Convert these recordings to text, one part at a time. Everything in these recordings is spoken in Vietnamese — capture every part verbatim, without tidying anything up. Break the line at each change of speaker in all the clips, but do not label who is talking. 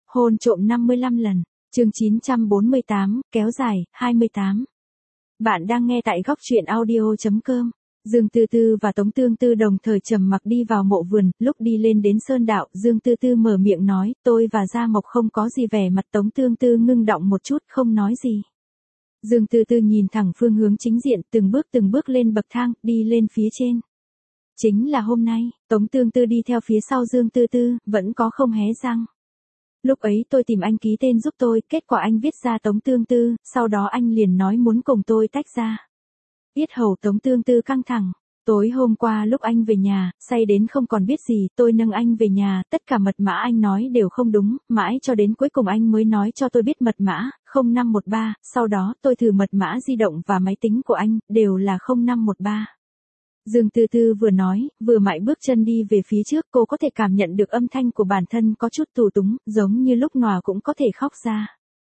Hôn trộm năm mươi lăm lần. Chương chín trăm bốn mươi tám, kéo dài, hai mươi tám. Bạn đang nghe tại góc truyện audio chấm com. Dương Tư Tư và Tống Tương Tư đồng thời trầm mặc đi vào mộ vườn, lúc đi lên đến sơn đạo, Dương Tư Tư mở miệng nói, tôi và Gia Mộc không có gì, vẻ mặt Tống Tương Tư ngưng động một chút, không nói gì. Dương Tư Tư nhìn thẳng phương hướng chính diện, từng bước từng bước lên bậc thang, đi lên phía trên. Chính là hôm nay, Tống Tương Tư đi theo phía sau Dương Tư Tư, vẫn có không hé răng. Lúc ấy tôi tìm anh ký tên giúp tôi, kết quả anh viết ra Tống Tương Tư, sau đó anh liền nói muốn cùng tôi tách ra. Yết hầu Tống Tương Tư căng thẳng. Tối hôm qua lúc anh về nhà, say đến không còn biết gì, tôi nâng anh về nhà, tất cả mật mã anh nói đều không đúng, mãi cho đến cuối cùng anh mới nói cho tôi biết mật mã, không năm một ba, sau đó tôi thử mật mã di động và máy tính của anh, đều là không năm một ba. Dương Tư Tư vừa nói, vừa mại bước chân đi về phía trước, cô có thể cảm nhận được âm thanh của bản thân có chút tù túng, giống như lúc nào cũng có thể khóc ra.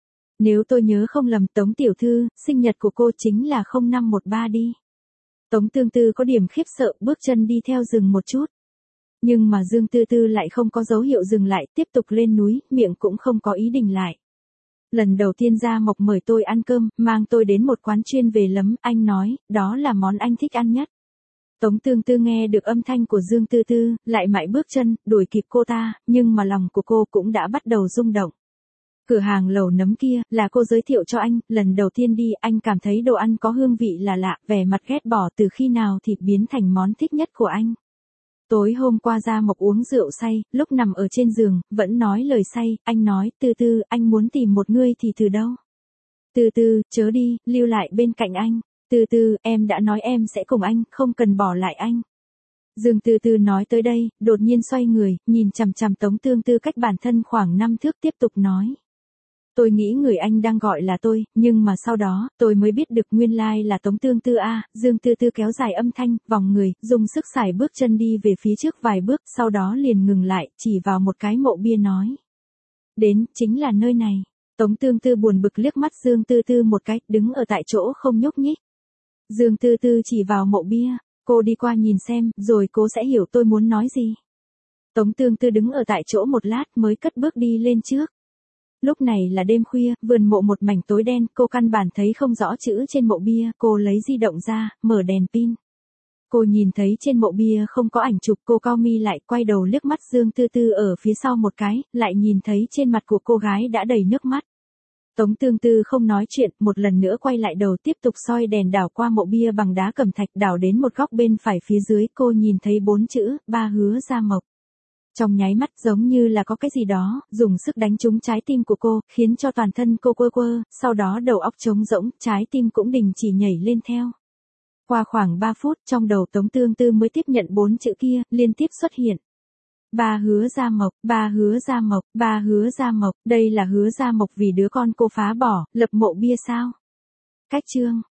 Nếu tôi nhớ không lầm, Tống tiểu thư, sinh nhật của cô chính là không năm một ba đi. Tống Tương Tư có điểm khiếp sợ, bước chân đi theo dừng một chút. Nhưng mà Dương Tư Tư lại không có dấu hiệu dừng lại, tiếp tục lên núi, miệng cũng không có ý định lại. Lần đầu tiên Gia Mộc mời tôi ăn cơm, mang tôi đến một quán chuyên về lấm, anh nói, đó là món anh thích ăn nhất. Tống Tương Tư nghe được âm thanh của Dương Tư Tư, lại mãi bước chân, đuổi kịp cô ta, nhưng mà lòng của cô cũng đã bắt đầu rung động. Cửa hàng lẩu nấm kia, là cô giới thiệu cho anh, lần đầu tiên đi, anh cảm thấy đồ ăn có hương vị là lạ, vẻ mặt ghét bỏ từ khi nào thịt biến thành món thích nhất của anh. Tối hôm qua Gia Mộc uống rượu say, lúc nằm ở trên giường, vẫn nói lời say, anh nói, Tư Tư, anh muốn tìm một người thì từ đâu? Tư Tư, chớ đi, lưu lại bên cạnh anh. Tư Tư, em đã nói em sẽ cùng anh, không cần bỏ lại anh. Dương Tư Tư nói tới đây, đột nhiên xoay người, nhìn chằm chằm Tống Tương Tư cách bản thân khoảng năm thước, tiếp tục nói. Tôi nghĩ người anh đang gọi là tôi, nhưng mà sau đó, tôi mới biết được nguyên lai like là Tống Tương Tư a. À, Dương Tư Tư kéo dài âm thanh, vòng người, dùng sức sải bước chân đi về phía trước vài bước, sau đó liền ngừng lại, chỉ vào một cái mộ bia nói. Đến, chính là nơi này. Tống Tương Tư buồn bực liếc mắt Dương Tư Tư một cái, đứng ở tại chỗ không nhúc nhích. Dương Tư Tư chỉ vào mộ bia, cô đi qua nhìn xem, rồi cô sẽ hiểu tôi muốn nói gì. Tống Tương Tư đứng ở tại chỗ một lát mới cất bước đi lên trước. Lúc này là đêm khuya, vườn mộ một mảnh tối đen, cô căn bản thấy không rõ chữ trên mộ bia, cô lấy di động ra, mở đèn pin. Cô nhìn thấy trên mộ bia không có ảnh chụp, cô cau mi lại, quay đầu liếc mắt Dương Tư Tư ở phía sau một cái, lại nhìn thấy trên mặt của cô gái đã đầy nước mắt. Tống Tương Tư không nói chuyện, một lần nữa quay lại đầu, tiếp tục soi đèn đảo qua mộ bia bằng đá cẩm thạch, đảo đến một góc bên phải phía dưới, cô nhìn thấy bốn chữ, ba hứa Gia Mộc. Trong nháy mắt giống như là có cái gì đó, dùng sức đánh trúng trái tim của cô, khiến cho toàn thân cô quơ quơ, sau đó đầu óc trống rỗng, trái tim cũng đình chỉ nhảy lên theo. Qua khoảng ba phút, trong đầu Tống Tương Tư mới tiếp nhận bốn chữ kia, liên tiếp xuất hiện. Ba hứa Gia Mộc, ba hứa Gia Mộc, ba hứa Gia Mộc, đây là hứa Gia Mộc vì đứa con cô phá bỏ, lập mộ bia sao? Cách chương.